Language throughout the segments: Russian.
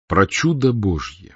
Про чудо Божье.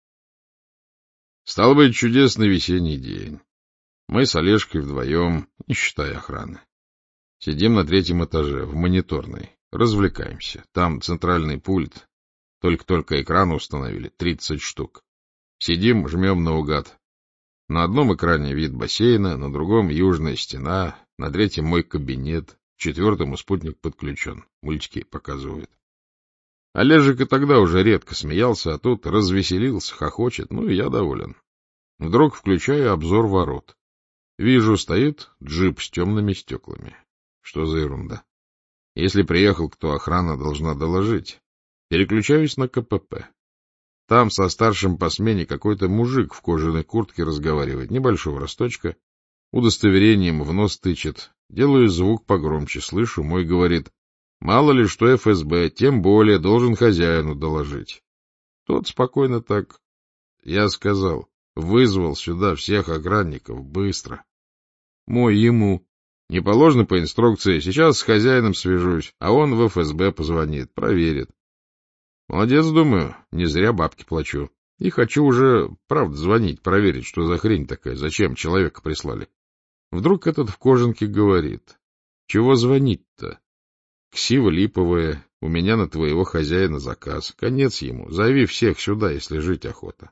Стал быть, чудесный весенний день. Мы с Олежкой вдвоем, не считая охраны. Сидим на 3-м этаже, в мониторной. Развлекаемся. Там центральный пульт. Только-только экраны установили, 30 штук. Сидим, жмем наугад. На одном экране вид бассейна, на другом южная стена, на 3-м мой кабинет, 4-му спутник подключен. Мультики показывают. Олежек и тогда уже редко смеялся, а тут развеселился, хохочет, ну и я доволен. Вдруг включаю обзор ворот. Вижу, стоит джип с темными стеклами. Что за ерунда? Если приехал кто, охрана должна доложить. Переключаюсь на КПП. Там со старшим по смене какой-то мужик в кожаной куртке разговаривает, небольшого росточка, удостоверением в нос тычет. Делаю звук погромче, слышу, мой говорит: мало ли что ФСБ, тем более должен хозяину доложить. Тот спокойно так. Я сказал, вызвал сюда всех охранников, быстро. Мой ему. Не положено по инструкции, сейчас с хозяином свяжусь, а он в ФСБ позвонит, проверит. Молодец, думаю, не зря бабки плачу. И хочу уже, правда, звонить, проверить, что за хрень такая, зачем человека прислали. Вдруг этот в кожанке говорит: чего звонить-то? Ксива липовая, у меня на твоего хозяина заказ. Конец ему, зови всех сюда, если жить охота.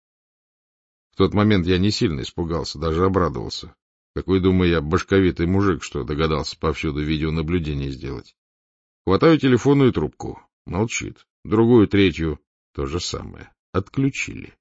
В тот момент я не сильно испугался, даже обрадовался. Какой, думаю я, башковитый мужик, что догадался повсюду видеонаблюдение сделать. Хватаю телефонную трубку. Молчит. Другую, третью. То же самое. Отключили.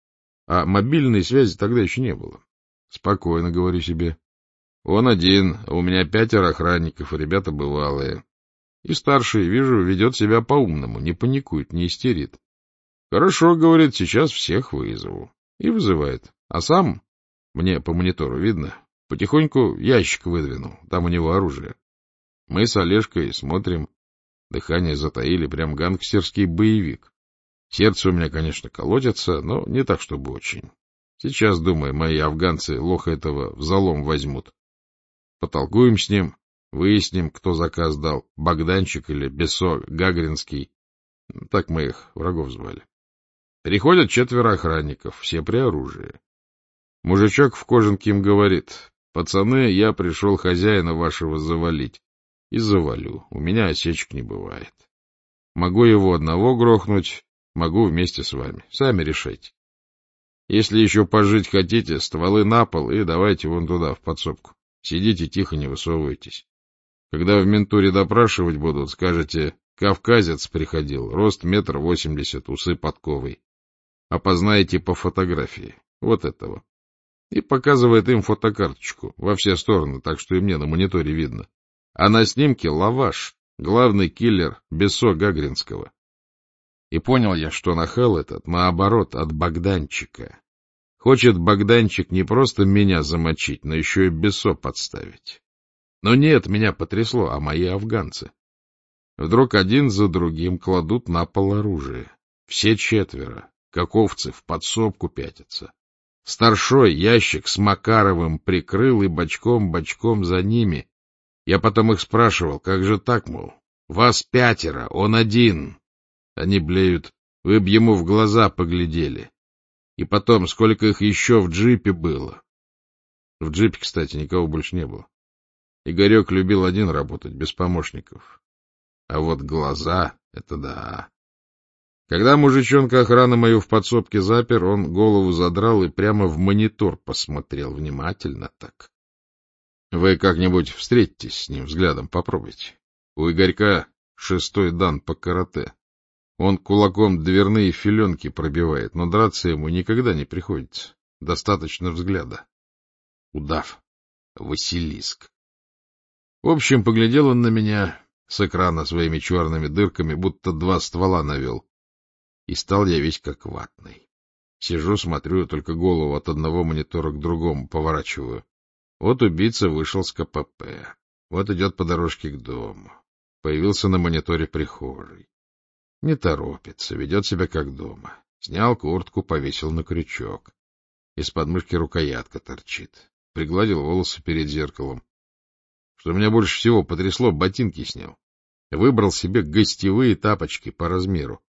А мобильной связи тогда еще не было. Спокойно, говорю себе. Он один, а у меня 5 охранников, и ребята бывалые. И старший, вижу, ведет себя по-умному, не паникует, не истерит. Хорошо, говорит, сейчас всех вызову. И вызывает. А сам, мне по монитору видно, потихоньку ящик выдвинул, там у него оружие. Мы с Олежкой смотрим, дыхание затаили, прям гангстерский боевик. Сердце у меня, конечно, колотится, но не так, чтобы очень. Сейчас, думаю, мои афганцы лоха этого в залом возьмут. Потолкуем с ним, выясним, кто заказ дал, Богданчик или Бесо Гагринский. Так мы их, врагов, звали. Приходят 4 охранников, все при оружии. Мужичок в кожанке им говорит: пацаны, я пришел хозяина вашего завалить. И завалю, у меня осечек не бывает. Могу его одного грохнуть, могу вместе с вами, сами решайте. Если еще пожить хотите, стволы на пол и давайте вон туда, в подсобку. Сидите тихо, не высовывайтесь. Когда в ментуре допрашивать будут, скажете: кавказец приходил, рост 1,80 м, усы подковой. Опознаете по фотографии, вот этого. И показывает им фотокарточку во все стороны, так что и мне на мониторе видно. А на снимке Лаваш, главный киллер Бесо Гагринского. И понял я, что нахал этот, наоборот, от Богданчика. Хочет Богданчик не просто меня замочить, но еще и Бесо подставить. Но нет, меня потрясло, а мои афганцы. Вдруг один за другим кладут на пол оружие. Все 4, как овцы, в подсобку пятятся. Старшой ящик с Макаровым прикрыл и бочком за ними. Я потом их спрашивал, как же так, мол, вас 5, он один. Они блеют: вы б ему в глаза поглядели. И потом, сколько их еще в джипе было. В джипе, кстати, никого больше не было. Игорек любил один работать, без помощников. А вот глаза — это да. Когда мужичонка охраны мою в подсобке запер, он голову задрал и прямо в монитор посмотрел, внимательно так. Вы как-нибудь встретитесь с ним взглядом, попробуйте. У Игорька 6-й дан по карате. Он кулаком дверные филенки пробивает, но драться ему никогда не приходится. Достаточно взгляда. Удав. Василиск. В общем, поглядел он на меня с экрана своими черными дырками, будто 2 ствола навел. И стал я весь как ватный. Сижу, смотрю, только голову от одного монитора к другому поворачиваю. Вот убийца вышел с КПП. Вот идет по дорожке к дому. Появился на мониторе прихожей. Не торопится, ведет себя как дома. Снял куртку, повесил на крючок. Из подмышки рукоятка торчит. Пригладил волосы перед зеркалом. Что меня больше всего потрясло, ботинки снял. Выбрал себе гостевые тапочки по размеру.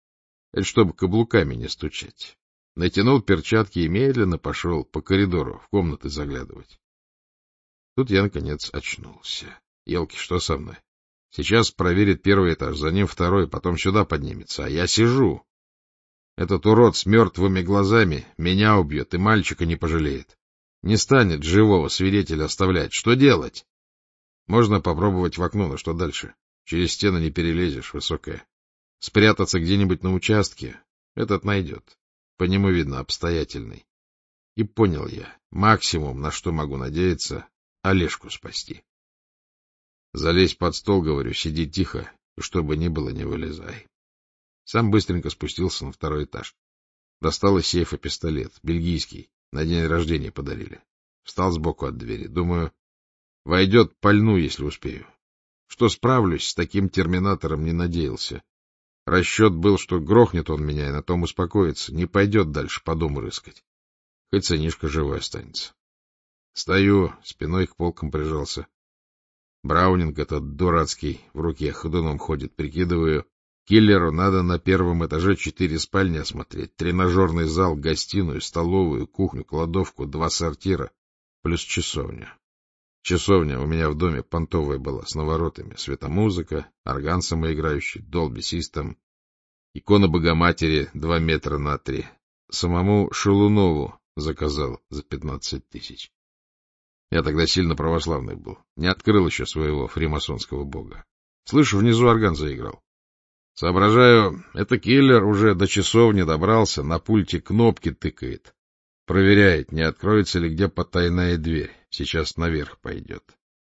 Это чтобы каблуками не стучать. Натянул перчатки и медленно пошел по коридору в комнаты заглядывать. Тут я, наконец, очнулся. Елки, что со мной? Сейчас проверит первый этаж, за ним второй, потом сюда поднимется, а я сижу. Этот урод с мертвыми глазами меня убьет и мальчика не пожалеет. Не станет живого свидетеля оставлять. Что делать? Можно попробовать в окно, но что дальше? Через стену не перелезешь, высокая. Спрятаться где-нибудь на участке — этот найдет. По нему видно обстоятельный. И понял я, максимум, на что могу надеяться, Олежку спасти. Залезь под стол, говорю, сиди тихо, и чтобы ни было, не вылезай. Сам быстренько спустился на второй этаж. Достал из сейфа пистолет, бельгийский, на день рождения подарили. Встал сбоку от двери. Думаю, войдет, пальну, если успею. Что справлюсь, с таким терминатором не надеялся. Расчет был, что грохнет он меня и на том успокоится, не пойдет дальше по дому рыскать. Хоть сынишка живой останется. Стою, спиной к полкам прижался. Браунинг этот дурацкий в руке ходуном ходит, прикидываю. Киллеру надо на первом этаже 4 спальни осмотреть, тренажерный зал, гостиную, столовую, кухню, кладовку, 2 сортира, плюс часовня. Часовня у меня в доме понтовая была, с наворотами, светомузыка, орган самоиграющий, Dolby System, икона Богоматери 2 метра на 3. Самому Шелунову заказал за 15 тысяч. Я тогда сильно православный был, не открыл еще своего фримасонского бога. Слышу, внизу орган заиграл. Соображаю, это киллер уже до часовни добрался, на пульте кнопки тыкает. Проверяет, не откроется ли где потайная дверь. Сейчас наверх пойдет.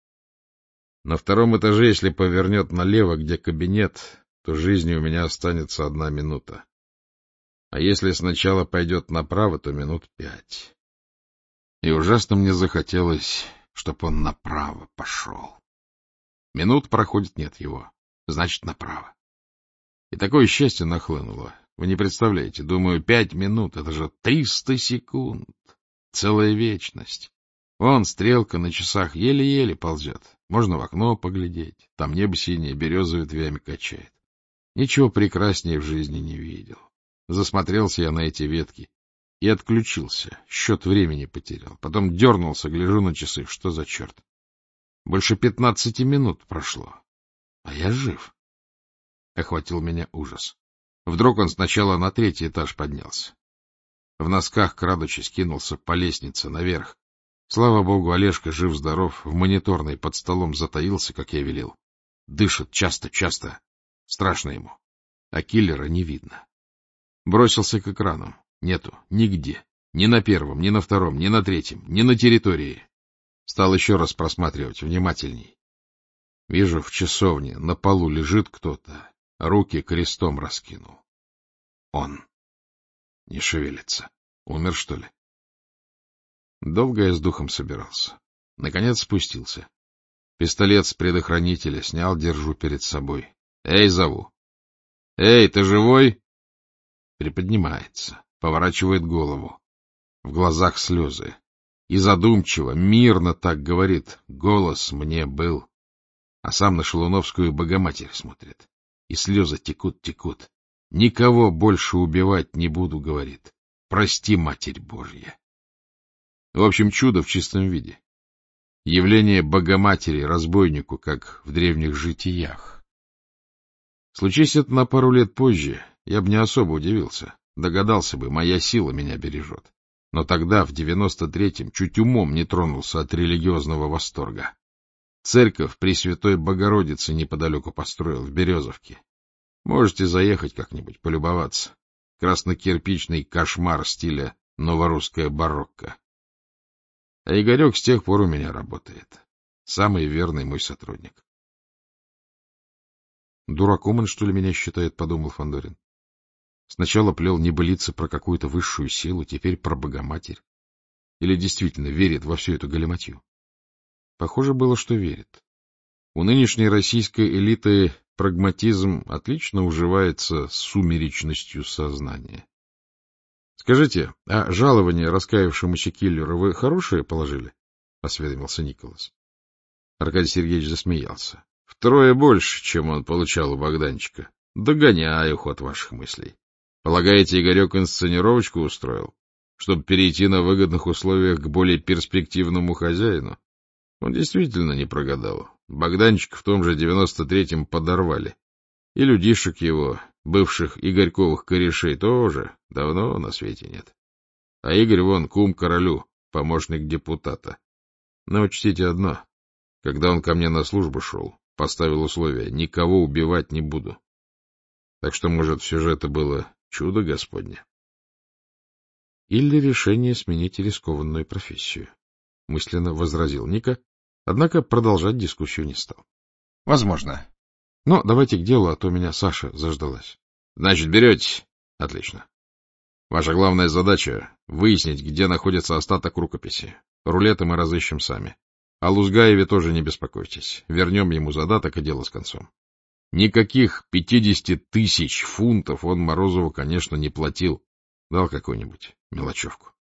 На втором этаже, если повернет налево, где кабинет, то жизни у меня останется 1 минута. А если сначала пойдет направо, то минут 5. И ужасно мне захотелось, чтоб он направо пошел. Минут проходит, нет его. Значит, направо. И такое счастье нахлынуло. Вы не представляете, думаю, 5 минут — это же 300 секунд. Целая вечность. Вон стрелка на часах еле-еле ползет. Можно в окно поглядеть. Там небо синее, береза ветвями качает. Ничего прекраснее в жизни не видел. Засмотрелся я на эти ветки и отключился. Счет времени потерял. Потом дернулся, гляжу на часы. Что за черт? Больше 15 минут прошло. А я жив. Охватил меня ужас. Вдруг он сначала на 3-й этаж поднялся. В носках, крадучись, кинулся по лестнице наверх. Слава богу, Олежка жив-здоров, в мониторной под столом затаился, как я велел. Дышит часто-часто. Страшно ему. А киллера не видно. Бросился к экранам. Нету. Нигде. Ни на 1-м, ни на 2-м, ни на 3-м, ни на территории. Стал еще раз просматривать внимательней. Вижу, в часовне на полу лежит кто-то. Руки крестом раскинул. Он. Не шевелится. Умер, что ли? Долго я с духом собирался. Наконец спустился. Пистолет с предохранителя снял, держу перед собой. Эй, зову. Эй, ты живой? Приподнимается, поворачивает голову. В глазах слезы. И задумчиво, мирно так говорит. Голос мне был. А сам на Шелуновскую Богоматерь смотрит. И слезы текут. Никого больше убивать не буду, говорит. Прости, Матерь Божья. В общем, чудо в чистом виде. Явление Богоматери разбойнику, как в древних житиях. Случись это на пару лет позже, я бы не особо удивился. Догадался бы, моя сила меня бережет. Но тогда, в 93-м, чуть умом не тронулся от религиозного восторга. Церковь Пресвятой Богородицы неподалеку построил, в Березовке. Можете заехать как-нибудь, полюбоваться. Краснокирпичный кошмар стиля новорусская барокко. А Игорек с тех пор у меня работает. Самый верный мой сотрудник. Дураком он, что ли, меня считает, подумал Фандорин. Сначала плел небылицы про какую-то высшую силу, теперь про Богоматерь. Или действительно верит во всю эту галиматью? Похоже было, что верит. У нынешней российской элиты прагматизм отлично уживается с сумеречностью сознания. — Скажите, а жалование раскаявшемуся киллеру вы хорошее положили? — осведомился Николас. Аркадий Сергеевич засмеялся. — Втрое больше, чем он получал у Богданчика. Догоняю ход ваших мыслей. Полагаете, Игорек инсценировочку устроил, чтобы перейти на выгодных условиях к более перспективному хозяину? Он действительно не прогадал. Богданчика в том же 93-м подорвали. И людишек его, бывших Игорьковых корешей, тоже давно на свете нет. А Игорь вон кум королю, помощник депутата. Но учтите одно. Когда он ко мне на службу шел, поставил условие: никого убивать не буду. Так что, может, все же это было чудо Господне? Или решение сменить рискованную профессию, — мысленно возразил Ника, однако продолжать дискуссию не стал. — Возможно. Но давайте к делу, а то меня Саша заждалась. — Значит, берете? — Отлично. Ваша главная задача — выяснить, где находится остаток рукописи. Рулеты мы разыщем сами. О Лузгаеве тоже не беспокойтесь. Вернем ему задаток, и дело с концом. Никаких 50 000 фунтов он Морозову, конечно, не платил. Дал какую-нибудь мелочевку.